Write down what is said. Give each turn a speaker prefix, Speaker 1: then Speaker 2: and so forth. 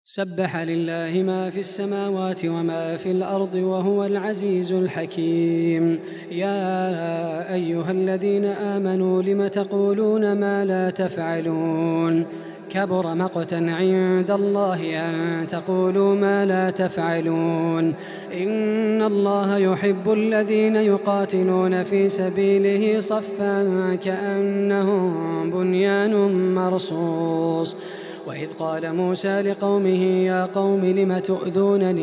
Speaker 1: سبح لله ما في السماوات وما في الأرض وهو العزيز الحكيم. يا أيها الذين آمنوا لم تقولون ما لا تفعلون؟ كبر مقتا عند الله أن تقولوا ما لا تفعلون. إن الله يحب الذين يقاتلون في سبيله صفا كأنهم بنيان مرصوص. وإذ قال موسى لقومه يا قوم لم تؤذونني